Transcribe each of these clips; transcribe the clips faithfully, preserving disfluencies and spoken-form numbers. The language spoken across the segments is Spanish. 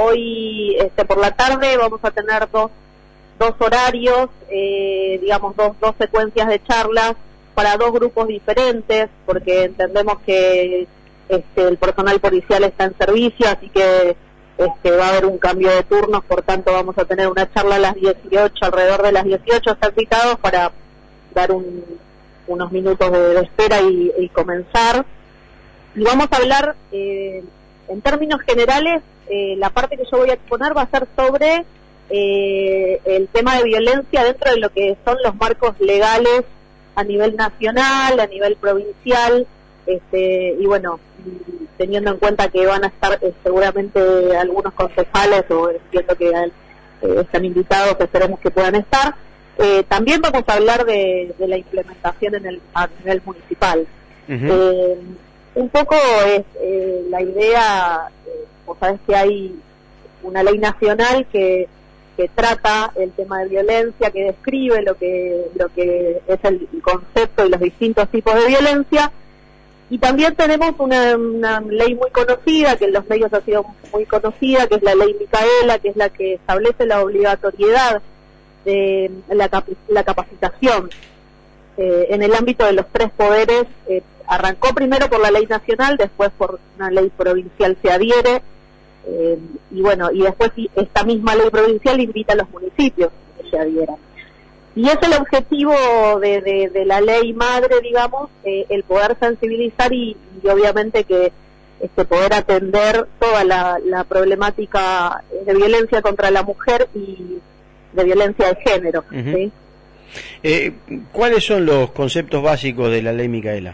hoy este, por la tarde vamos a tener dos, dos horarios, eh, digamos dos, dos secuencias de charlas para dos grupos diferentes, porque entendemos que este, el personal policial está en servicio, así que este, va a haber un cambio de turnos, por tanto vamos a tener una charla a las dieciocho, alrededor de las dieciocho están citados para dar un, unos minutos de, de espera y, y comenzar. Y vamos a hablar, eh, en términos generales, eh, la parte que yo voy a exponer va a ser sobre eh, el tema de violencia dentro de lo que son los marcos legales a nivel nacional, a nivel provincial, este, y bueno, teniendo en cuenta que van a estar eh, seguramente algunos concejales, o entiendo que eh, están invitados, esperemos que puedan estar. Eh, también vamos a hablar de, de la implementación en el, a nivel municipal. Uh-huh. Eh, un poco es eh, la idea, eh, vos sabés que hay una ley nacional que, que trata el tema de violencia, que describe lo que, lo que es el concepto y los distintos tipos de violencia, y también tenemos una, una ley muy conocida, que en los medios ha sido muy conocida, que es la ley Micaela, que es la que establece la obligatoriedad de la, cap la capacitación eh, en el ámbito de los tres poderes. Eh, arrancó primero por la ley nacional, después por una ley provincial se adhiere, eh, y bueno, y después esta misma ley provincial invita a los municipios que se adhieran. Y es el objetivo de, de, de la ley madre, digamos, eh, el poder sensibilizar y, y obviamente que este, poder atender toda la, la problemática de violencia contra la mujer y de violencia de género. Uh-huh. ¿Sí? Eh, ¿Cuáles son los conceptos básicos de la ley Micaela?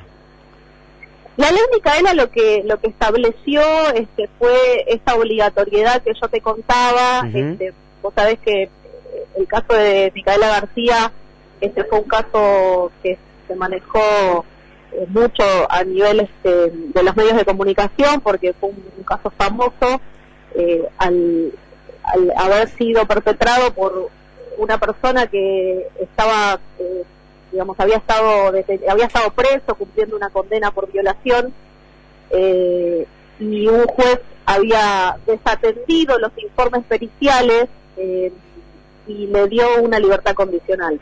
La ley Micaela lo que lo que estableció este, fue esta obligatoriedad que yo te contaba. Uh-huh. este, vos sabés que el caso de Micaela García este fue un caso que se manejó eh, mucho a nivel este, de los medios de comunicación, porque fue un, un caso famoso eh, al al haber sido perpetrado por una persona que estaba, eh, digamos, había estado había estado preso cumpliendo una condena por violación, eh, y un juez había desatendido los informes periciales eh, y le dio una libertad condicional.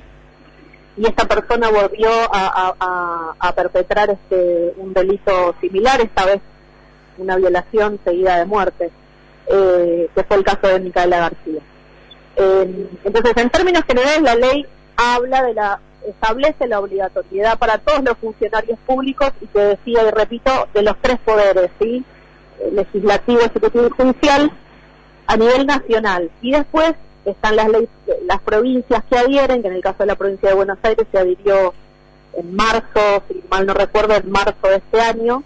Y esta persona volvió a, a, a perpetrar este un delito similar, esta vez una violación seguida de muerte. Eh, que fue el caso de Micaela García. Eh, entonces, en términos generales, la ley habla de la, establece la obligatoriedad para todos los funcionarios públicos, y que decía, y repito, de los tres poderes, ¿sí? Legislativo, ejecutivo y judicial, a nivel nacional. Y después están las leyes, las provincias que adhieren, que en el caso de la provincia de Buenos Aires se adhirió en marzo, si mal no recuerdo, en marzo de este año.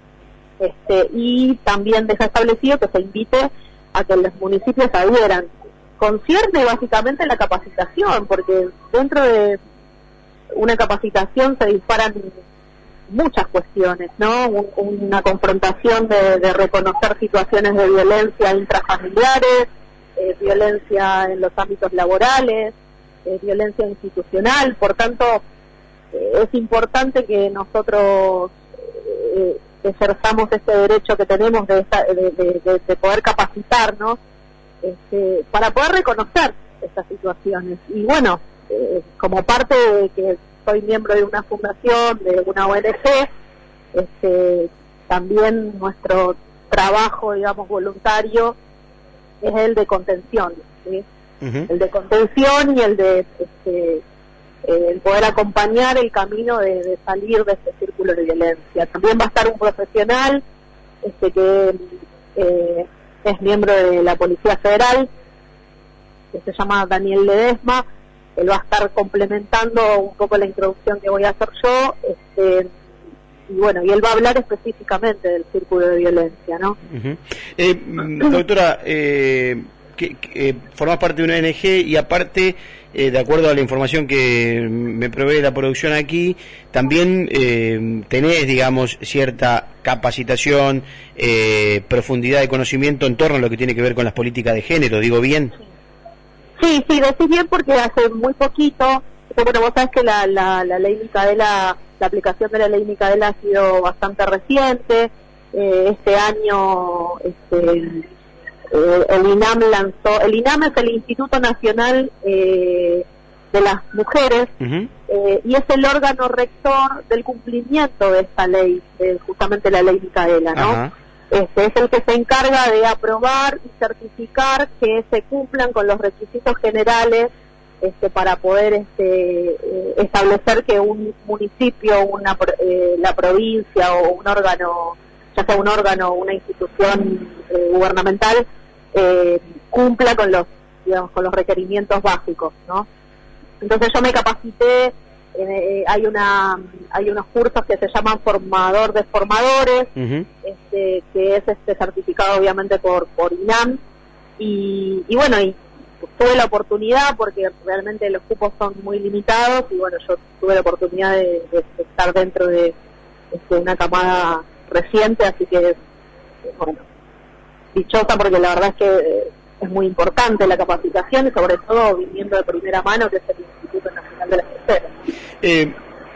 Este, y también deja establecido que se invite a que los municipios adhieran. Concierne básicamente la capacitación, porque dentro de una capacitación se disparan muchas cuestiones, ¿no? Un, una confrontación de, de reconocer situaciones de violencia intrafamiliares, eh, violencia en los ámbitos laborales, eh, violencia institucional. Por tanto, eh, es importante que nosotros eh, ejerzamos este derecho que tenemos de, esta, de, de, de, de poder capacitarnos, este, para poder reconocer estas situaciones. Y bueno, eh, como parte de que soy miembro de una fundación, de una O N G, este, también nuestro trabajo, digamos, voluntario es el de contención, ¿sí? Uh-huh. El de contención y el de este, eh, el poder acompañar el camino de, de salir de este círculo de violencia. También va a estar un profesional este que eh, es miembro de la Policía Federal, que se llama Daniel Ledesma. Él va a estar complementando un poco la introducción que voy a hacer yo, este, y bueno, y él va a hablar específicamente del círculo de violencia, ¿no? Uh-huh. eh, doctora, eh, que, que eh, formás parte de una O N G y aparte, eh, de acuerdo a la información que me provee la producción aquí, también eh, tenés, digamos, cierta capacitación, eh, profundidad de conocimiento en torno a lo que tiene que ver con las políticas de género, ¿digo bien? Sí, sí, decís bien, porque hace muy poquito, bueno, vos sabés que la, la, la ley Micaela, la aplicación de la ley Micaela ha sido bastante reciente. Eh, este año este, eh, el INAM lanzó, el INAM es el Instituto Nacional eh, de las Mujeres, uh-huh. eh, y es el órgano rector del cumplimiento de esta ley, de justamente la ley Micaela, ¿no? Uh-huh. Este, es el que se encarga de aprobar y certificar que se cumplan con los requisitos generales este, para poder este, eh, establecer que un municipio, una eh, la provincia o un órgano, ya sea un órgano o una institución eh, gubernamental, eh, cumpla con los, digamos, con los requerimientos básicos, ¿no? Entonces yo me capacité, eh, hay una hay unos cursos que se llaman formador de formadores, uh-huh. este, que es este certificado obviamente por por INAM, y, y bueno, y tuve la oportunidad, porque realmente los cupos son muy limitados, y bueno, yo tuve la oportunidad de, de estar dentro de este, una camada reciente, así que bueno, dichosa, porque la verdad es que es muy importante la capacitación, y sobre todo viniendo de primera mano, que es el Instituto Nacional de las Mujeres. Eh,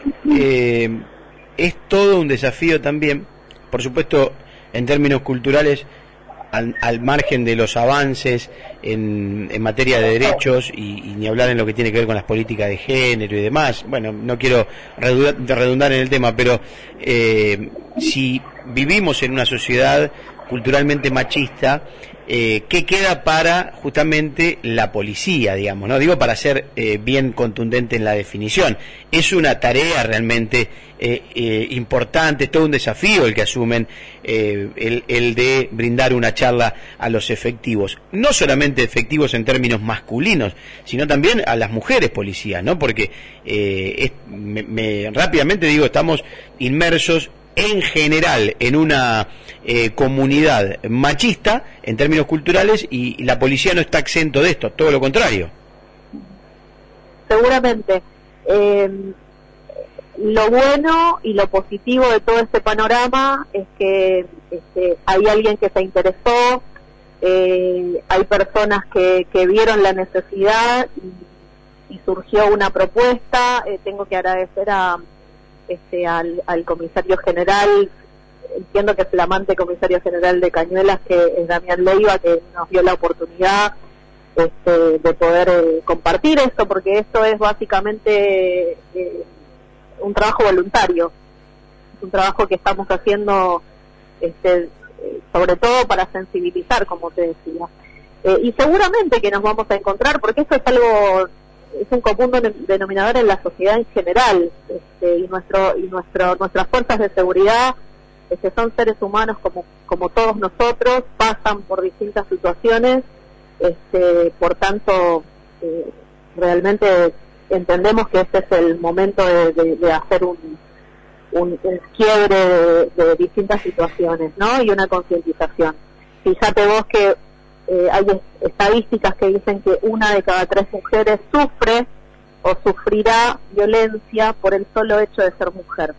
eh, es todo un desafío también, por supuesto, en términos culturales, al, al margen de los avances en, en materia de derechos, y, y ni hablar en lo que tiene que ver con las políticas de género y demás. Bueno, no quiero redundar, redundar en el tema, pero eh, si vivimos en una sociedad culturalmente machista, eh, ¿qué queda para justamente la policía, digamos? No digo para ser eh, bien contundente en la definición. Es una tarea realmente eh, eh, importante, es todo un desafío el que asumen, eh, el, el de brindar una charla a los efectivos, no solamente efectivos en términos masculinos, sino también a las mujeres policías, ¿no? Porque eh, es, me, me, rápidamente digo, estamos inmersos en general en una eh, comunidad machista en términos culturales, y, y la policía no está exento de esto, todo lo contrario. Seguramente. Eh, lo bueno y lo positivo de todo este panorama es que este, hay alguien que se interesó, eh, hay personas que, que vieron la necesidad y, y surgió una propuesta. Eh, tengo que agradecer a Este, al, al comisario general, entiendo que es flamante comisario general de Cañuelas, que es Damián Leiva, que nos dio la oportunidad este, de poder eh, compartir esto, porque esto es básicamente eh, un trabajo voluntario, es un trabajo que estamos haciendo este, eh, sobre todo para sensibilizar, como te decía, eh, y seguramente que nos vamos a encontrar, porque esto es algo, es un común denominador en la sociedad en general, este, y nuestro y nuestro nuestras fuerzas de seguridad este, son seres humanos como como todos nosotros, pasan por distintas situaciones, este, por tanto eh, realmente entendemos que este es el momento de, de, de hacer un, un, un quiebre de, de distintas situaciones, ¿no? Y una concientización. Fíjate vos que Eh, hay estadísticas que dicen que una de cada tres mujeres sufre o sufrirá violencia por el solo hecho de ser mujer.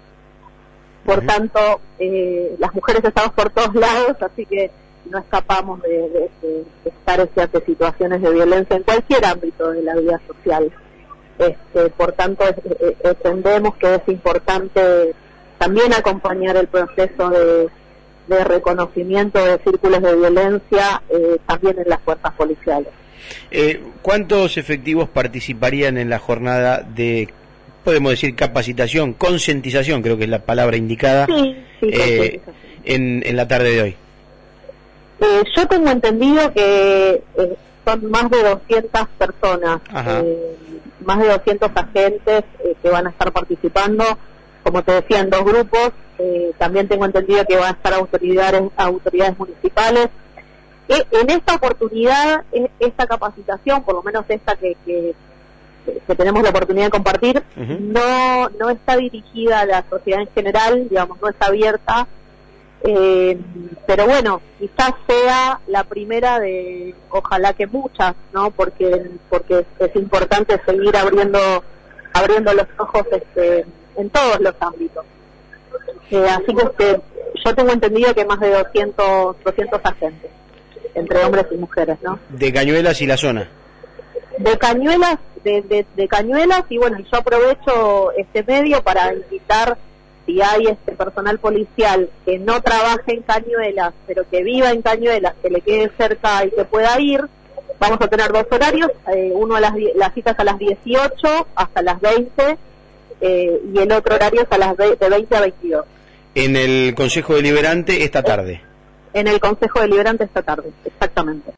Por uh-huh. tanto, eh, las mujeres estamos por todos lados, así que no escapamos de, de, de, de estar ante situaciones de violencia en cualquier ámbito de la vida social. Este, por tanto, es, es, entendemos que es importante también acompañar el proceso de de reconocimiento de círculos de violencia eh, también en las fuerzas policiales. Eh, ¿Cuántos efectivos participarían en la jornada de, podemos decir, capacitación, concientización, creo que es la palabra indicada, sí, sí, eh, en, en la tarde de hoy? Eh, yo tengo entendido que eh, son más de doscientas personas, eh, más de doscientos agentes eh, que van a estar participando, como te decía, en dos grupos. Eh, también tengo entendido que van a estar autoridades autoridades municipales. Eh, en esta oportunidad, eh, esta capacitación, por lo menos esta que, que, que tenemos la oportunidad de compartir, uh-huh. no no está dirigida a la sociedad en general, digamos, no está abierta, eh, pero bueno, quizás sea la primera de, ojalá que muchas, ¿no? Porque porque es, es importante seguir abriendo abriendo los ojos este, en todos los ámbitos. Eh, así que este, yo tengo entendido que más de doscientos, doscientos agentes, entre hombres y mujeres, ¿no? De Cañuelas y la zona. De Cañuelas, de, de, de Cañuelas, y bueno, yo aprovecho este medio para invitar si hay este personal policial que no trabaje en Cañuelas, pero que viva en Cañuelas, que le quede cerca y que pueda ir, vamos a tener dos horarios, eh, uno a las, las citas a las dieciocho hasta las veinte, eh, y el otro horario es a las de veinte a veintidós. En el Consejo Deliberante esta tarde. En el Consejo Deliberante esta tarde, exactamente.